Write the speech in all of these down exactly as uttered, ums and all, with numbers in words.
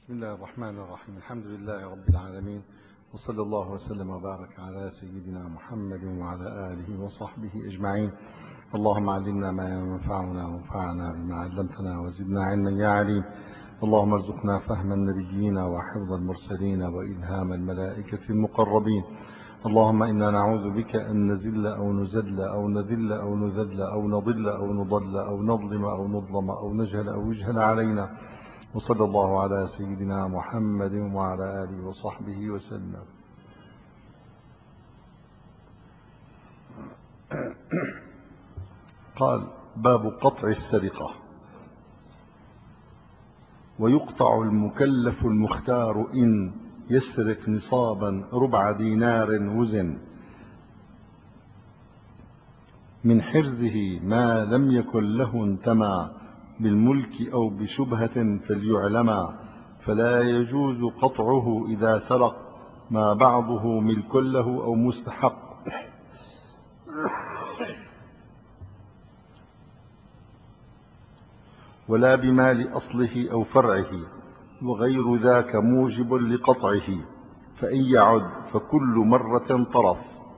بسم الله الرحمن الرحيم. الحمد لله رب العالمين، وصلى الله وسلم وبارك على سيدنا محمد وعلى آله وصحبه أجمعين. اللهم علمنا ما ينفعنا وانفعنا بما علمتنا وزدنا علما يا عليم. اللهم ارزقنا فهم النبيين وحفظ المرسلين وإلهام الملائكة المقربين. اللهم إنا نعوذ بك أن نزل أو نزل أو نذل أو نذل أو نضل أو نضل أو نظلم أو نظلم أو نجهل أو يجهل علينا. وصلى الله على سيدنا محمد وعلى آله وصحبه وسلم. قال: باب قطع السرقة. ويقطع المكلف المختار إن يسرق نصابا ربع دينار وزن من حرزه ما لم يكن له انتمى بالملك أو بشبهة فليعلما، فلا يجوز قطعه إذا سرق ما بعضه ملك له أو مستحق، ولا بمال أصله أو فرعه، وغير ذاك موجب لقطعه، فإن يعد فكل مرة طرف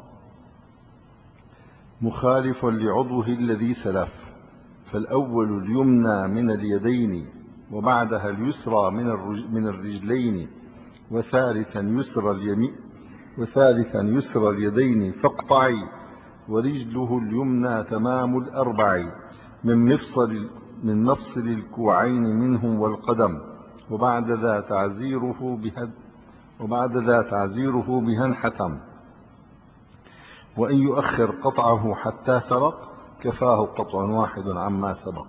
مخالف لعضوه الذي سلف، فالأول اليمنى من اليدين وبعدها اليسرى من الرجلين، وثالثا يسرى اليمين وثالثا يسرى اليدين فاقطعي، ورجله اليمنى تمام الأربع من مفصل من مفصل الكوعين منهم والقدم، وبعد ذا تعزيره بهد وبعد ذا تعزيره بهنحتم، وإن يؤخر قطعه حتى سرق كفاه قطع واحد عما سبق.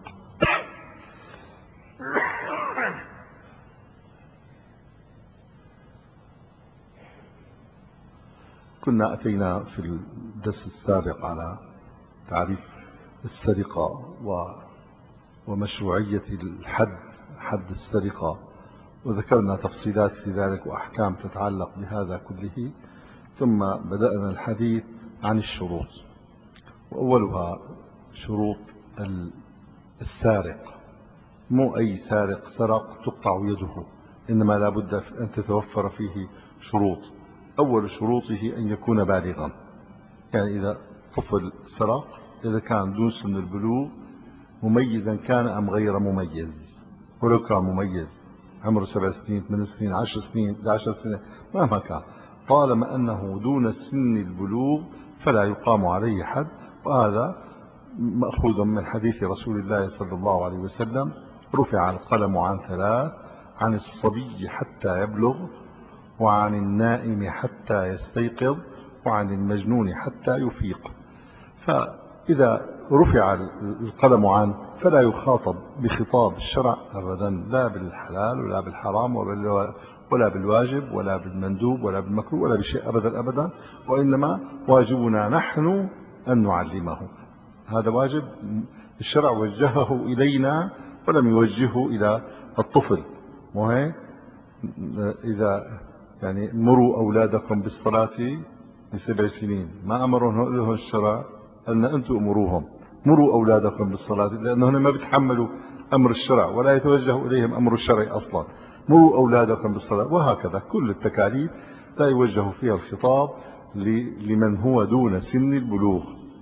كنا أتينا في الدرس السابق على تعريف السرقة ومشروعية الحد حد السرقة، وذكرنا تفصيلات في ذلك وأحكام تتعلق بهذا كله، ثم بدأنا الحديث عن الشروط، وأولها شروط السارق. مو أي سارق سرق تقطع يده، إنما لا بد أن تتوفر فيه شروط. أول شروطه أن يكون بالغا، يعني إذا طفل سرق إذا كان دون سن البلوغ مميزا كان أم غير مميز، ولو كان مميز عمره سبع سنين ثمان سنين عشر سنين عشر سنين مهما كان، طالما أنه دون سن البلوغ فلا يقام عليه حد. وهذا مأخوذ من حديث رسول الله صلى الله عليه وسلم: رفع القلم عن ثلاث: عن الصبي حتى يبلغ، وعن النائم حتى يستيقظ، وعن المجنون حتى يفيق. فإذا رفع القلم عنه فلا يخاطب بخطاب الشرع أبدا، لا بالحلال ولا بالحرام ولا بالواجب ولا بالمندوب ولا بالمكروه ولا بشيء أبدا أبدا، وإنما واجبنا نحن أن نعلمه. هذا واجب الشرع وجهه إلينا ولم يوجهه إلى الطفل. وهي إذا يعني مروا أولادكم بالصلاة لسبع سنين، ما أمرهم له الشرع أن أنتم أمروهم، مروا أولادكم بالصلاة، لأنهم ما بيتحملوا أمر الشرع ولا يتوجه إليهم أمر الشرع أصلا. مروا أولادكم بالصلاة. وهكذا كل التكاليف لا يوجه فيها الخطاب لمن هو دون سن البلوغ.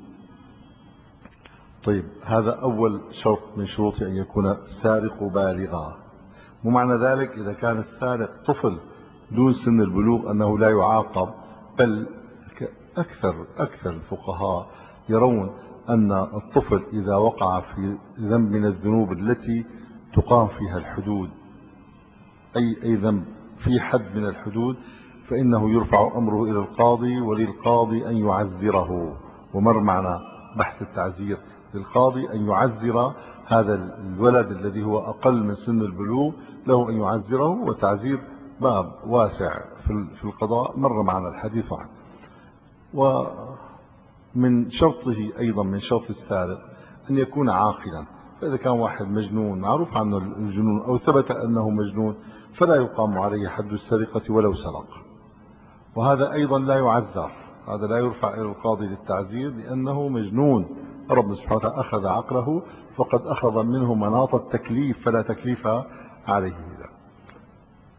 طيب، هذا أول شرط من شروط أن يكون السارق بالغا. ومعنى ذلك إذا كان السارق طفل دون سن البلوغ أنه لا يعاقب، بل أكثر أكثر الفقهاء يرون أن الطفل إذا وقع في ذنب من الذنوب التي تقام فيها الحدود، أي أي ذنب في حد من الحدود، فإنه يرفع أمره إلى القاضي، وللقاضي أن يعزره. ومر معنا بحث التعزير، للقاضي أن يعزر هذا الولد الذي هو أقل من سن البلوغ، له أن يعزره، وتعزير باب واسع في القضاء مر معنا الحديث عنه. ومن شرطه أيضا من شرط السارق أن يكون عاقلا. فإذا كان واحد مجنون معروف عنه الجنون أو ثبت أنه مجنون فلا يقام عليه حد السرقة ولو سرق. وهذا أيضا لا يعزر، هذا لا يرفع إلى القاضي للتعزير لأنه مجنون. رب سبحانه وتعالى أخذ عقله فقد أخذ منه مناط التكليف، فلا تكليف عليه.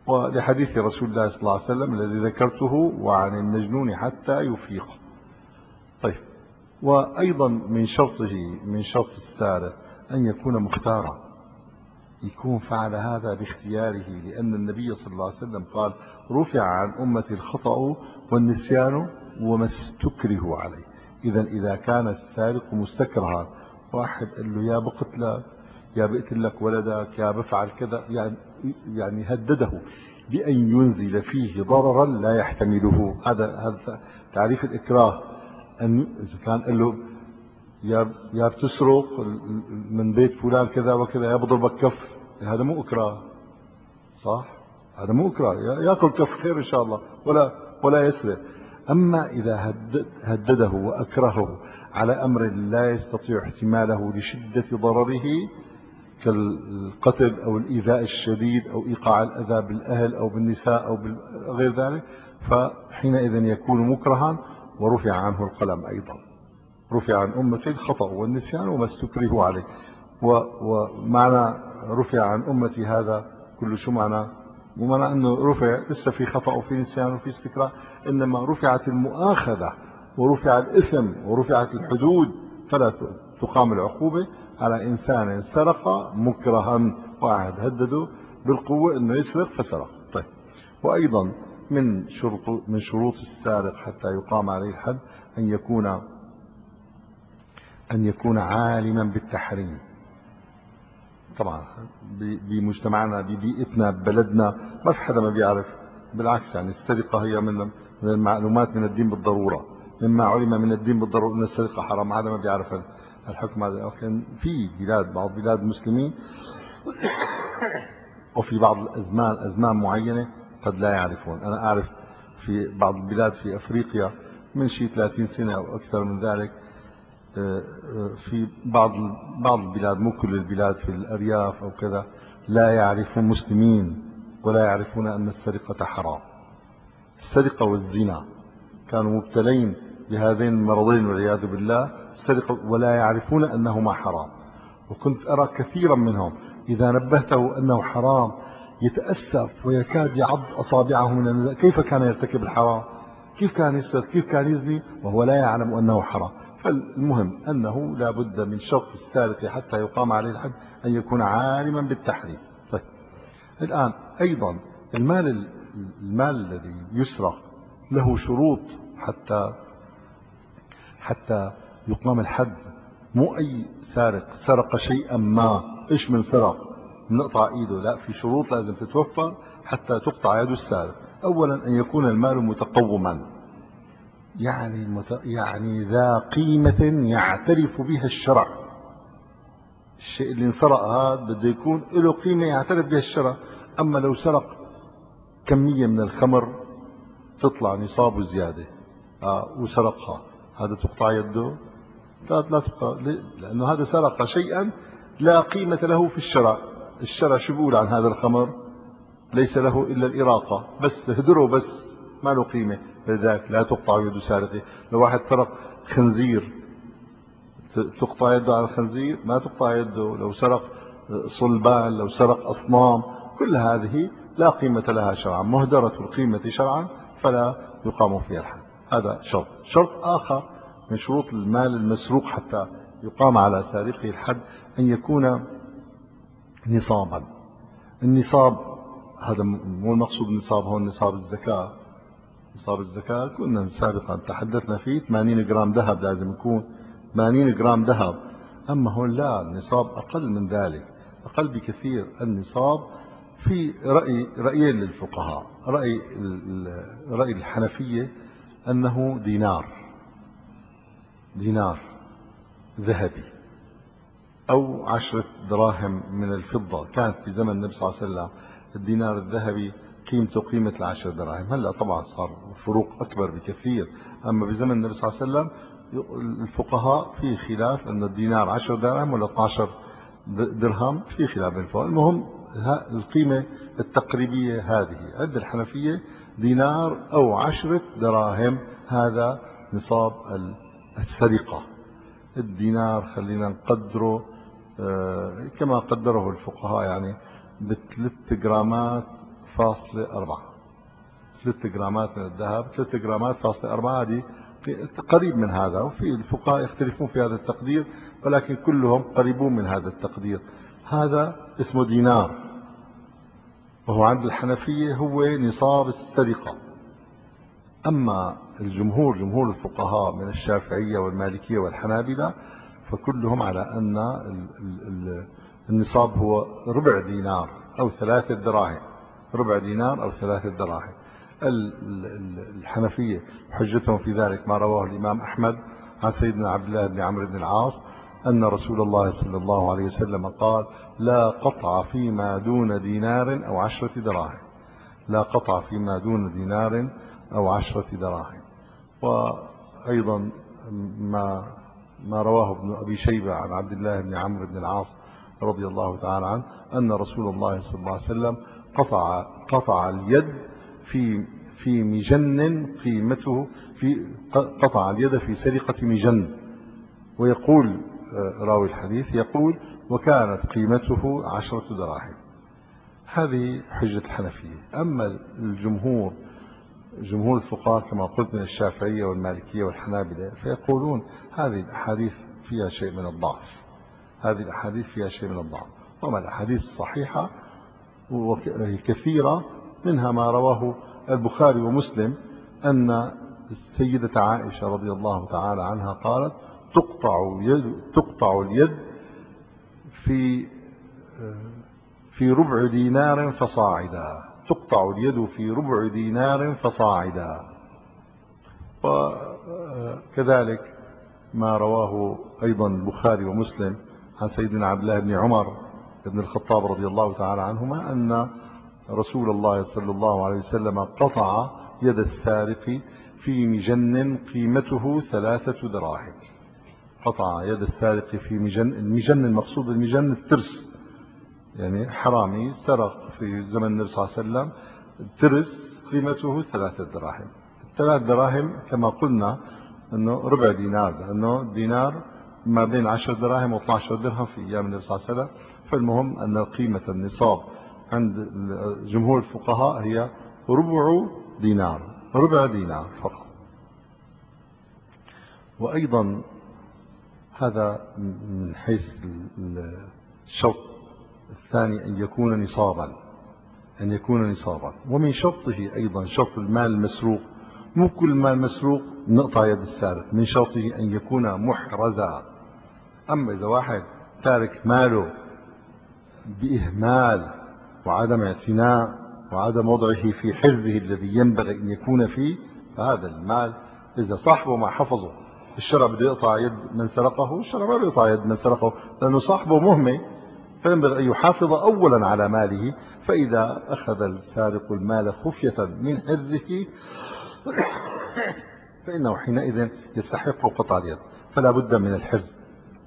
ولحديث رسول الله صلى الله عليه وسلم الذي ذكرته: وعن المجنون حتى يفيق. طيب، وأيضا من شرطه من شرط السارق أن يكون مختارا، يكون فعل هذا باختياره، لأن النبي صلى الله عليه وسلم قال: رفع عن أمتي الخطأ والنسيان وما استكرهوا عليه. إذا إذا كان السارق مستكرها، واحد قال له: يا بقتلك، يا بقتل لك ولدك، يا بفعل كذا، يعني يعني هدده بأن ينزل فيه ضررا لا يحتمله. هذا هذا تعريف الإكراه. أن إذا كان قال له: يا يا بتسرق من بيت فلان كذا وكذا، يا بضربك كف، هذا مو إكراه، صح؟ هذا مو إكراه، ياكل كف خير إن شاء الله، ولا ولا يسرق. أما إذا هدد هدده وأكرهه على أمر لا يستطيع احتماله لشدة ضرره، كالقتل أو الإيذاء الشديد أو إيقاع الأذى بالأهل أو بالنساء أو غير ذلك، فحينئذ يكون مكرها ورفع عنه القلم. أيضا رفع عن أمتي الخطأ والنسيان وما استكرهوا عليه. ومعنى رفع عن أمتي هذا كل شو معنى؟ مو معنى أنه رفع لسه في خطأ وفي نسيان وفي استكراه، إنما رفعت المؤاخذة ورفع الإثم ورفعت الحدود، فلا تقام العقوبة على إنسان سرق مكرها، واحد هدده بالقوة أنه يسرق فسرق. طيب، وأيضا من شروط من شروط السارق حتى يقام عليه الحد أن يكون أن يكون عالما بالتحريم. طبعا بمجتمعنا ببيئتنا ببلدنا ما في حدا ما بيعرف، بالعكس، يعني السرقة هي من من المعلومات من الدين بالضرورة، مما علم من الدين بالضرورة أن السرقة حرام، هذا ما بيعرف الحكم هذا. لكن في بلاد بعض بلاد المسلمين وفي بعض الأزمان أزمان معينة قد لا يعرفون. أنا أعرف في بعض البلاد في أفريقيا من شيء ثلاثين سنة أو أكثر من ذلك، في بعض بعض البلاد، مو كل البلاد، في الأرياف أو كذا، لا يعرفون مسلمين ولا يعرفون أن السرقة حرام. السرقة والزنا كانوا مبتلين بهذين المرضين والعياذ بالله، السرقة، ولا يعرفون أنهما حرام. وكنت أرى كثيرا منهم إذا نبهته أنه حرام يتأسف ويكاد يعض أصابعه من النزاع. كيف كان يرتكب الحرام؟ كيف كان يسرق؟ كيف كان يزني وهو لا يعلم أنه حرام؟ فالمهم أنه لا بد من شرط السارق حتى يقام عليه الحد أن يكون عالما بالتحريم. طيب، الآن أيضا المال المال الذي يسرق له شروط حتى حتى يقام الحد. مو أي سارق سرق شيئا ما، إيش من سرق نقطع إيده، لا، في شروط لازم تتوفر حتى تقطع يد السارق. أولا أن يكون المال متقوما، يعني مت... يعني ذا قيمة يعترف بها الشرع. الشيء اللي انسرق هذا بده يكون له قيمة يعترف بها الشرع. أما لو سرق كمية من الخمر تطلع نصاب وزيادة آه وسرقها، هذا تقطع يده؟ لا لا تقطع، لأنه هذا سرق شيئا لا قيمة له في الشرع. الشرع شو بيقول عن هذا الخمر؟ ليس له إلا الإراقة، بس هدره، بس ما له قيمة، لذلك لا تقطع يد سارقه. لو واحد سرق خنزير تقطع يده على الخنزير؟ ما تقطع يده. لو سرق صلبان، لو سرق أصنام، كل هذه لا قيمة لها شرعا، مهدرة القيمة شرعا، فلا يقام فيها الحد. هذا شرط. شرط آخر من شروط المال المسروق حتى يقام على سارقه الحد أن يكون نصابا. النصاب هذا مو المقصود النصاب هو نصاب الزكاة. نصاب الزكاة كنا سابقا تحدثنا فيه ثمانين جرام ذهب لازم يكون، ثمانين جرام ذهب. أما هون لا، النصاب أقل من ذلك، أقل بكثير. النصاب في رأي رأيين للفقهاء. رأي رأي الحنفية أنه دينار دينار ذهبي أو عشرة دراهم من الفضة. كانت في زمن النبي صلى الله عليه وسلم الدينار الذهبي قيمته قيمة العشر دراهم. هلا طبعا صار فروق أكبر بكثير، أما بزمن النبي صلى الله عليه وسلم الفقهاء في خلاف أن الدينار عشر دراهم ولا اثني عشر درهم، في خلاف بين الفقهاء. المهم القيمة التقريبية هذه عند الحنفية دينار أو عشرة دراهم، هذا نصاب السرقة. الدينار خلينا نقدره كما قدره الفقهاء، يعني بثلاث جرامات فاصلة أربعة. ثلاثة جرامات من الذهب، ثلاثة جرامات فاصلة أربعة، هذه قريب من هذا، وفي الفقهاء يختلفون في هذا التقدير، ولكن كلهم قريبون من هذا التقدير. هذا اسمه دينار، وهو عند الحنفية هو نصاب السرقة. أما الجمهور، جمهور الفقهاء من الشافعية والمالكية والحنابلة، فكلهم على أن النصاب هو ربع دينار أو ثلاثة دراهم، ربع دينار أو ثلاثة دراهم. الحنفية حجتهم في ذلك ما رواه الإمام أحمد عن سيدنا عبد الله بن عمرو بن العاص أن رسول الله صلى الله عليه وسلم قال: لا قطع فيما دون دينار أو عشرة دراهم، لا قطع فيما دون دينار أو عشرة دراهم. وأيضا ما ما رواه ابن أبي شيبة عن عبد الله بن عمرو بن العاص رضي الله تعالى عنه أن رسول الله صلى الله عليه وسلم قطع قطع اليد في في مجن قيمته، في قطع اليد في سرقة مجن. ويقول راوي الحديث يقول: وكانت قيمته عشرة دراهم. هذه حجة الحنفية. أما الجمهور، جمهور الفقهاء كما قلت من الشافعية والمالكية والحنابلة، فيقولون هذه الأحاديث فيها شيء من الضعف، هذه الأحاديث فيها شيء من الضعف. وما الأحاديث الصحيحة كثيرة، منها ما رواه البخاري ومسلم أن السيدة عائشة رضي الله تعالى عنها قالت: تقطع يد تقطع اليد في في ربع دينار فصاعدا، تقطع اليد في ربع دينار فصاعدا. وكذلك ما رواه أيضا البخاري ومسلم عن سيدنا عبد الله بن عمر بن الخطاب رضي الله تعالى عنهما أن رسول الله صلى الله عليه وسلم قطع يد السارق في مجن قيمته ثلاثة دراهم. قطع يد السارق في مجن، المجن المقصود المجن الترس، يعني حرامي سرق في زمن النبي صلى الله عليه وسلم ترس قيمته ثلاثة دراهم. ثلاث دراهم كما قلنا أنه ربع دينار، لأنه دينار ما بين عشر دراهم و اثني عشر درهم في أيام النبي صلى الله عليه وسلم. فالمهم أن قيمة النصاب عند جمهور الفقهاء هي ربع دينار، ربع دينار فقط. وأيضا هذا من حيث الشرط الثاني أن يكون نصابا، أن يكون نصابا. ومن شرطه أيضا شرط المال المسروق، مو كل مال مسروق نقطع يد السارق، من شرطه أن يكون محرزا. أما إذا واحد تارك ماله بإهمال وعدم اعتناء وعدم وضعه في حرزه الذي ينبغي أن يكون فيه، فهذا المال إذا صاحبه ما حفظه، الشرع بده يقطع يد من سرقه، الشرع ما بيقطع يد من سرقه، لأنه صاحبه مهمل، فينبغي أن يحافظ أولا على ماله. فإذا أخذ السارق المال خفية من حرزه فإنه حينئذ يستحق قطع اليد، فلا بد من الحرز.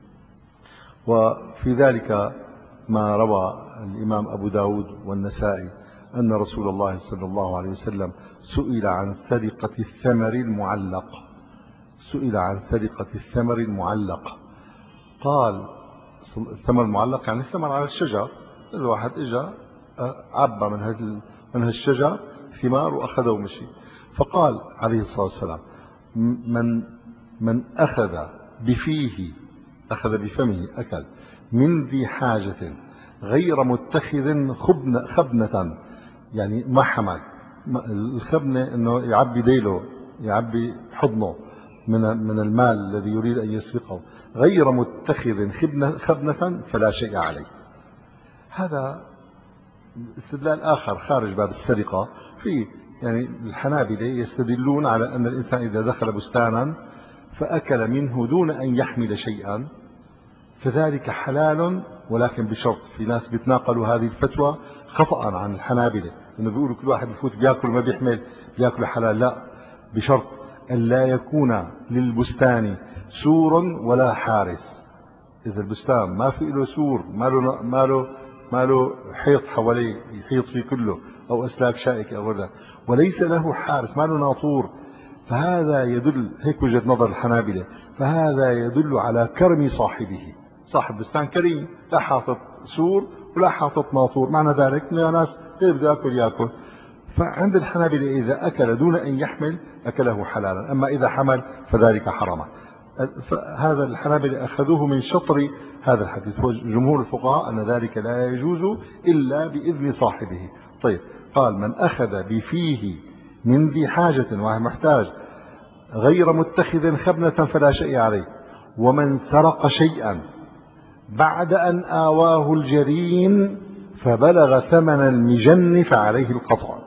وفي ذلك ما روى الإمام أبو داود والنسائي أن رسول الله صلى الله عليه وسلم سئل عن سرقة الثمر المعلق، سئل عن سرقة الثمر المعلق. قال: الثمر المعلق يعني الثمر على الشجر، الواحد اجى عبى من هذا من هالشجر ثمار واخذه ومشي. فقال عليه الصلاه والسلام: من من اخذ بفيه، اخذ بفمه اكل، من ذي حاجه غير متخذ خبنه خبنه، يعني ما حمل الخبنه انه يعبي ديله، يعبي حضنه من من المال الذي يريد ان يسرقه، غير متخذ خبنة فلا شيء عليه. هذا استدلال آخر خارج باب السرقة. في يعني الحنابلة يستدلون على أن الإنسان إذا دخل بستانا فأكل منه دون أن يحمل شيئا فذلك حلال، ولكن بشرط. في ناس بيتناقلوا هذه الفتوى خطأ عن الحنابلة، إنه بيقولوا كل واحد بفوت بياكل ما بيحمل بياكل حلال. لا، بشرط أن لا يكون للبستان سور ولا حارس. إذا البستان ما في له سور، ما له ما له ما له حيط حواليه يحيط فيه كله، أو أسلاك شائكة أو غيرها، وليس له حارس، ما له ناطور، فهذا يدل، هيك وجهة نظر الحنابلة، فهذا يدل على كرم صاحبه. صاحب بستان كريم، لا حاطط سور ولا حاطط ناطور، معنى ذلك انه ناس اللي بده ياكل ياكل. فعند الحنابلة إذا أكل دون أن يحمل أكله حلالا، أما إذا حمل فذلك حرام. فهذا الحنابلة أخذوه من شطر هذا الحديث، وجمهور الفقهاء أن ذلك لا يجوز إلا بإذن صاحبه. طيب، قال من أخذ بفيه من ذي حاجة وهو محتاج غير متخذ خبنة فلا شيء عليه، ومن سرق شيئا بعد أن آواه الجرين فبلغ ثمن المجن فعليه القطع.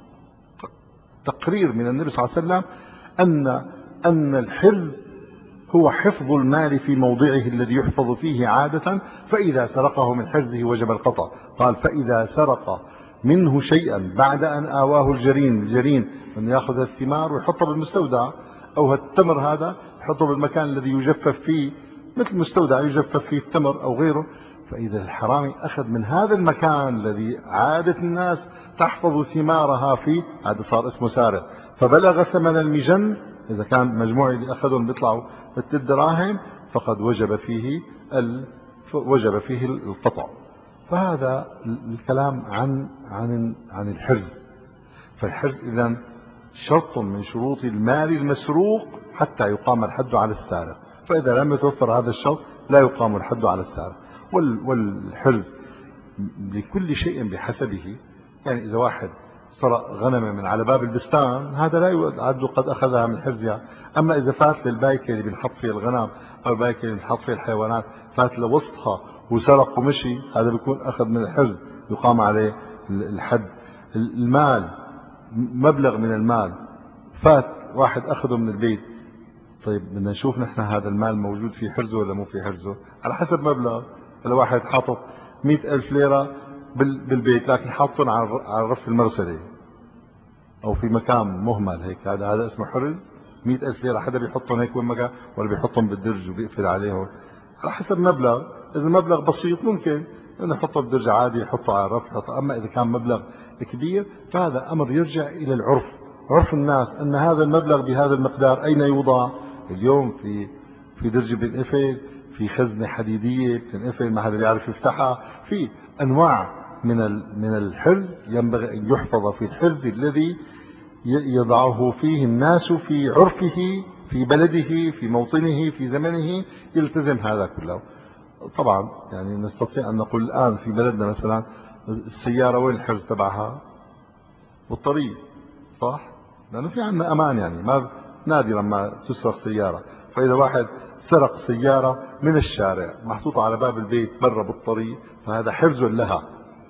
تقرير من النبي صلى الله عليه وسلم أن أن الحرز هو حفظ المال في موضعه الذي يحفظ فيه عادة، فإذا سرقه من حرزه وجب القطع. قال فإذا سرق منه شيئا بعد أن آواه الجرين، الجرين أن يأخذ الثمار ويحطها بالمستودع، أو التمر هذا يحطه بالمكان الذي يجفف فيه، مثل مستودع يجفف فيه التمر أو غيره. فإذا الحرامي أخذ من هذا المكان الذي عادة الناس تحفظ ثمارها فيه، هذا صار اسمه سارق. فبلغ ثمن المجن، إذا كان مجموع اللي أخذهم بيطلعوا ست دراهم، فقد وجب فيه ال... وجب فيه القطع. فهذا الكلام عن عن عن الحرز. فالحرز إذن شرط من شروط المال المسروق حتى يقام الحد على السارق، فإذا لم يتوفر هذا الشرط لا يقام الحد على السارق. والحرز لكل شيء بحسبه. يعني إذا واحد سرق غنمة من على باب البستان، هذا لا يعد قد أخذها من حرزها. أما إذا فات للبايكة اللي بنحط فيها الغنم أو البايكة اللي بنحط فيها الحيوانات، فات لوسطها وسرق ومشي، هذا بيكون أخذ من الحرز، يقام عليه الحد. المال، مبلغ من المال فات واحد أخذه من البيت، طيب بدنا نشوف نحن هذا المال موجود في حرزه ولا مو في حرزه، على حسب مبلغ. لو واحد حاطط مئة ألف ليرة بالبيت لكن حاطهم على الرف المرسلي أو في مكان مهمل هيك، هذا هذا اسمه حرز. مئة ألف ليرة حدا بيحطهم هيك وين مكان، ولا بيحطهم بالدرج وبيقفل عليهم؟ على حسب مبلغ. إذا مبلغ بسيط ممكن انه يحطه بدرج عادي، يحطه على الرف يحطه. اما اذا كان مبلغ كبير فهذا امر يرجع الى العرف، عرف الناس ان هذا المبلغ بهذا المقدار اين يوضع. اليوم في في درج بينقفل، في خزنه حديديه بتنقفل ما حدا بيعرف يفتحها. في انواع من من الحرز ينبغي ان يحفظ في الحرز الذي يضعه فيه الناس في عرفه، في بلده، في موطنه، في زمنه، يلتزم هذا كله. طبعا يعني نستطيع أن نقول الآن في بلدنا مثلا السيارة وين الحرز تبعها؟ والطريق، صح؟ لأنه في عندنا أمان، يعني ما نادرا ما تسرق سيارة. فإذا واحد سرق سيارة من الشارع محطوطة على باب البيت برا بالطريق، فهذا حرز لها،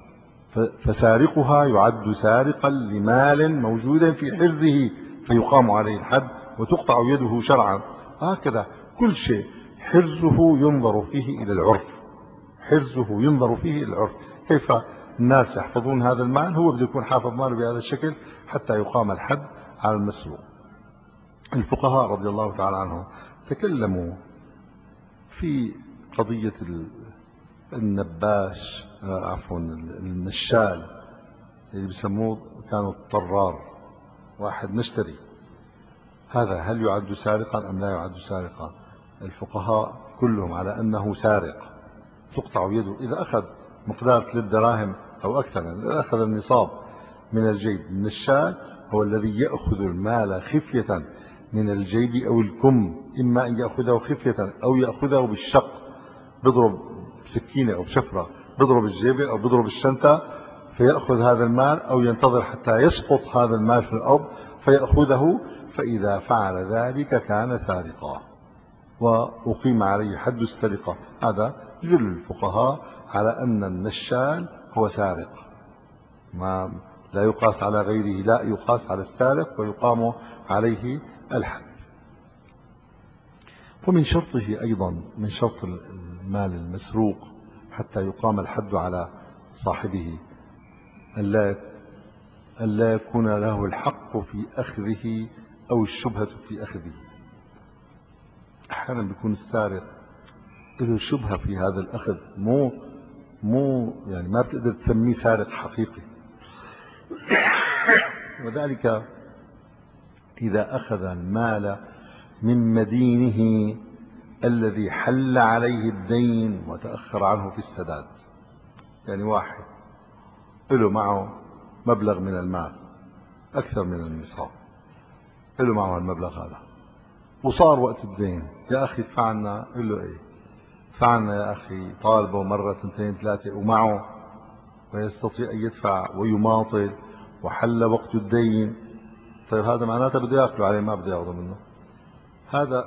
فسارقها يعد سارقا لمال موجود في حرزه، فيقام عليه الحد وتقطع يده شرعا. هكذا كل شيء حرزه ينظر فيه إلى العرف، حرزه ينظر فيه إلى العرف. كيف الناس يحفظون هذا المال، هو بده يكون حافظ ماله بهذا الشكل حتى يقام الحد على المسروق. الفقهاء رضي الله تعالى عنهم تكلموا في قضية النباش، عفوا النشال اللي بسموه كانوا الطرار، واحد مشتري، هذا هل يعد سارقا أم لا يعد سارقا؟ الفقهاء كلهم على أنه سارق، تقطع يده إذا أخذ مقدار ثلاث دراهم أو أكثر، يعني إذا أخذ النصاب من الجيب. من الشال هو الذي يأخذ المال خفية من الجيب أو الكم، إما أن يأخذه خفية أو يأخذه بالشق، بضرب سكينة أو بشفرة، بضرب الجيب أو بضرب الشنطة فيأخذ هذا المال، أو ينتظر حتى يسقط هذا المال في الأرض فيأخذه. فإذا فعل ذلك كان سارقا وأقيم عليه حد السرقة. هذا جل الفقهاء على أن النشال هو سارق، ما لا يقاس على غيره، لا يقاس على السارق ويقام عليه الحد. ومن شرطه أيضا، من شرط المال المسروق حتى يقام الحد على صاحبه ألا ألا يكون له الحق في أخذه أو الشبهة في أخذه. أحيانا بيكون السارق له شبهة في هذا الأخذ، مو مو يعني ما بتقدر تسميه سارق حقيقي. وذلك إذا أخذ المال من مدينه الذي حل عليه الدين وتأخر عنه في السداد. يعني واحد له معه مبلغ من المال أكثر من النصاب، له معه المبلغ هذا وصار وقت الدين، يا أخي ادفع عنا، يقول له إيه ادفع عنا يا أخي، طالبه مرة اثنتين ثلاثة ومعه ويستطيع أن يدفع ويماطل وحل وقت الدين. طيب هذا معناته بده ياكله عليه، ما بده ياخذه منه. هذا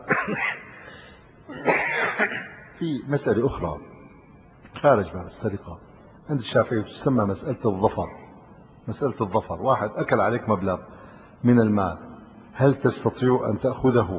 في مسألة أخرى خارج باب السرقة عند الشافعي تسمى مسألة الظفر. مسألة الظفر، واحد أكل عليك مبلغ من المال، هل تستطيع أن تأخذه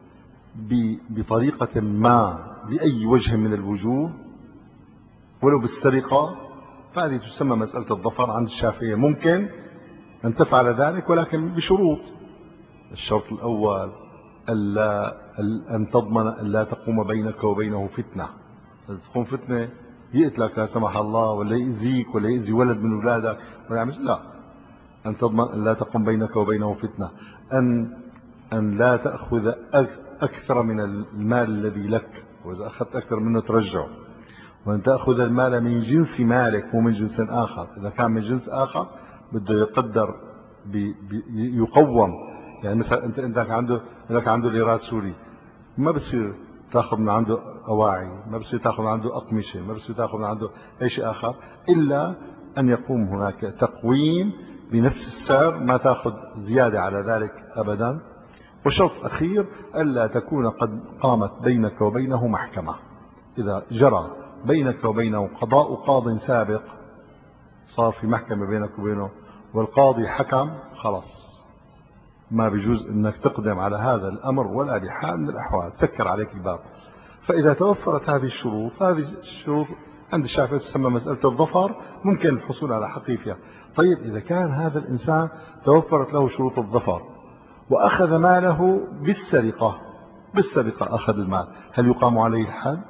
بطريقة ما بأي وجه من الوجوه ولو بالسرقة؟ فهذه تسمى مسألة الظفر عند الشافعية. ممكن أن تفعل ذلك ولكن بشروط. الشرط الأول ألا أن تضمن أن لا تقوم بينك وبينه فتنة. إذا تقوم فتنة يقتلك لا سمح الله، ولا يأذيك، ولا يأذي ولد من أولادك، ولا يعمل، لا. أن تضمن أن لا تقوم بينك وبينه فتنة، أن أن لا تأخذ أكثر من المال الذي لك، وإذا أخذت أكثر منه ترجعه، وأن تأخذ المال من جنس مالك مو من جنس آخر. إذا كان من جنس آخر بده يقدر بي بي يقوم. يعني مثلا أنت عندك عنده لك عنده ليرات سوري، ما بصير تاخذ من عنده أواعي، ما بصير تاخذ من عنده أقمشة، ما بصير تاخذ من عنده أي شيء آخر، إلا أن يقوم هناك تقويم بنفس السعر، ما تاخذ زيادة على ذلك أبدا. وشرط أخير ألا تكون قد قامت بينك وبينه محكمة. إذا جرى بينك وبينه قضاء قاض سابق، صار في محكمة بينك وبينه والقاضي حكم، خلاص ما بيجوز انك تقدم على هذا الامر ولا بحال من الاحوال، تسكر عليك الباب. فاذا توفرت هذه الشروط، هذه الشروط عند الشافعي تسمى مسألة الظفر، ممكن الحصول على حقه فيها. طيب إذا كان هذا الإنسان توفرت له شروط الظفر وأخذ ماله بالسرقة، بالسرقة أخذ المال، هل يقام عليه الحد؟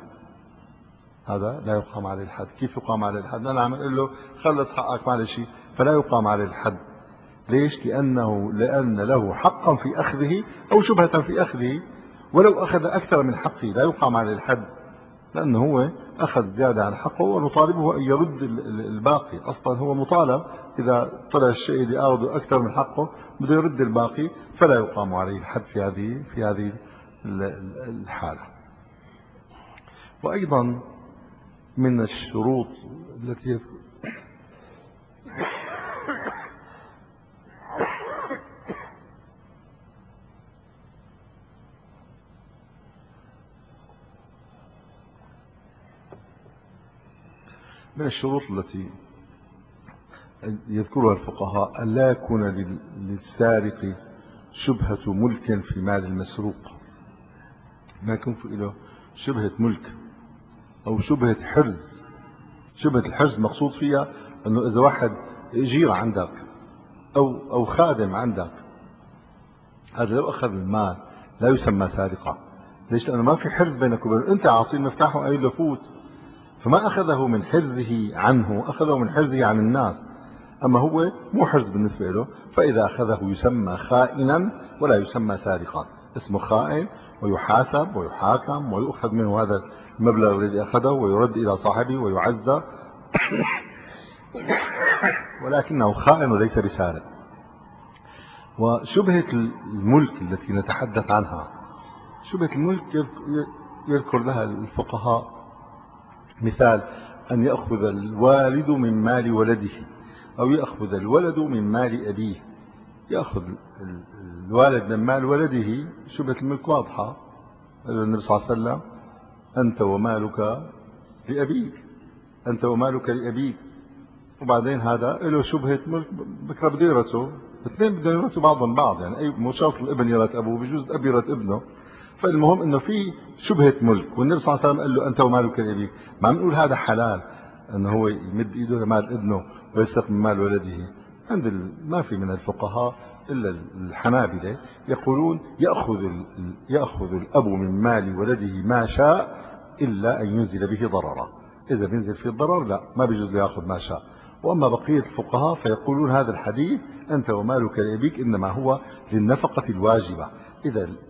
هذا لا يقام عليه الحد. كيف يقام عليه الحد؟ أنا عم أقول له خلص حقك ما شيء، فلا يقام عليه الحد. ليش؟ لأنه لأن له حقا في أخذه أو شبهة في أخذه، ولو أخذ أكثر من حقه لا يقام عليه الحد، لأنه هو أخذ زيادة عن حقه ونطالبه أن يرد الباقي. أصلا هو مطالب إذا طلع الشيء اللي أخذه أكثر من حقه بده يرد الباقي، فلا يقام عليه الحد في هذه في هذه الحالة. وأيضا من الشروط التي من الشروط التي يذكرها الفقهاء أن لا يكون للسارق شبهة ملك في مال المسروق، ما يكون له شبهة ملك أو شبهة حرز. شبهة الحرز مقصود فيها أنه إذا واحد أجير عندك أو أو خادم عندك، هذا لو أخذ المال لا يسمى سارقة. ليش؟ لأنه ما في حرز بينك وبينه، أنت عاطيه المفتاح وقايل له فوت، فما أخذه من حرزه عنه، أخذه من حرزه عن الناس، أما هو مو حرز بالنسبة له، فإذا أخذه يسمى خائنا ولا يسمى سارقا. اسمه خائن ويحاسب ويحاكم ويؤخذ منه هذا المبلغ الذي أخذه ويرد إلى صاحبه ويعزى ولكنه خائن وليس بسارق. وشبهة الملك التي نتحدث عنها، شبهة الملك يذكر لها الفقهاء مثال أن يأخذ الوالد من مال ولده أو يأخذ الولد من مال أبيه. يأخذ الوالد من مال ولده، شبهة الملك واضحة. النبي صلى الله عليه وسلم أنت ومالك لأبيك، أنت ومالك لأبيك. وبعدين هذا له شبهة ملك، بكرة بده يرثه، اثنين بدهم يرثوا بعضهم بعض، يعني أي مو شرط الابن يرث أبوه، بجوز الأب يرث ابنه. فالمهم انه في شبهة ملك، والنبي صلى الله عليه وسلم قال له انت ومالك لابيك. ما بنقول هذا حلال انه هو يمد ايده لمال ابنه ويسرق من مال ولده. عند ما في من الفقهاء الا الحنابلة يقولون ياخذ ياخذ الاب من مال ولده ما شاء الا ان ينزل به ضررا. اذا بينزل فيه الضرر لا، ما بيجوز له ياخذ ما شاء. واما بقية الفقهاء فيقولون هذا الحديث انت ومالك لابيك انما هو للنفقة الواجبة. اذا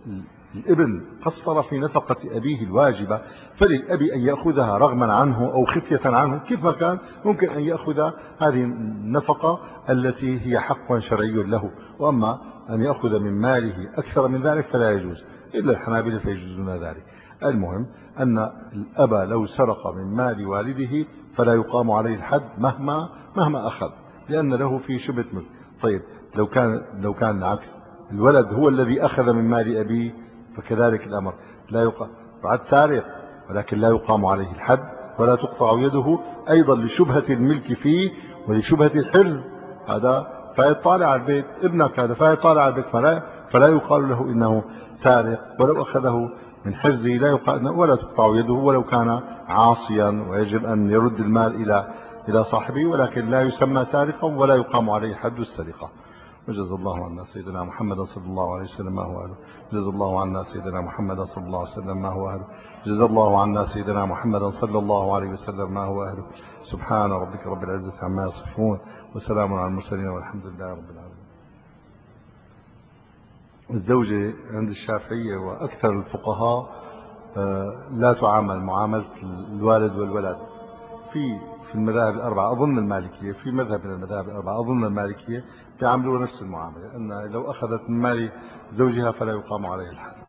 الابن قصر في نفقة أبيه الواجبة، فللأب أن يأخذها رغما عنه أو خفية عنه كيف ما كان، ممكن أن يأخذ هذه النفقة التي هي حق شرعي له. وأما أن يأخذ من ماله أكثر من ذلك فلا يجوز، إلا الحنابلة فيجوزون ذلك. المهم أن الأب لو سرق من مال والده فلا يقام عليه الحد مهما مهما أخذ، لأن له في شبهة ملك. طيب لو كان لو كان العكس، الولد هو الذي أخذ من مال أبيه، فكذلك الأمر، لا يقام بعد سارق ولكن لا يقام عليه الحد ولا تقطع يده، أيضا لشبهة الملك فيه ولشبهة الحرز. هذا فيطالع على البيت، ابنك هذا فيطالع على البيت، فلا, فلا يقال له إنه سارق، ولو أخذه من حرزه لا يقال ولا تقطع يده ولو كان عاصيا، ويجب أن يرد المال إلى إلى صاحبه، ولكن لا يسمى سارقا ولا يقام عليه حد السرقة. وجزا الله عنا سيدنا محمد صلى الله عليه وسلم ما هو أهله. جزا الله عنا سيدنا محمد صلى الله عليه وسلم ما هو أهله. جزا الله عنا سيدنا محمد صلى الله عليه وسلم ما هو أهله. سبحان ربك رب العزة عما يصفون، وسلام على المرسلين، والحمد لله رب العالمين. الزوجة عند الشافعية وأكثر الفقهاء لا تعامل معاملة الوالد والولد. في في المذاهب الأربعة أظن المالكية، في مذهب من المذاهب الأربعة أظن المالكية يعاملون نفس المعاملة، أن لو أخذت من مال زوجها فلا يقام عليه الحد.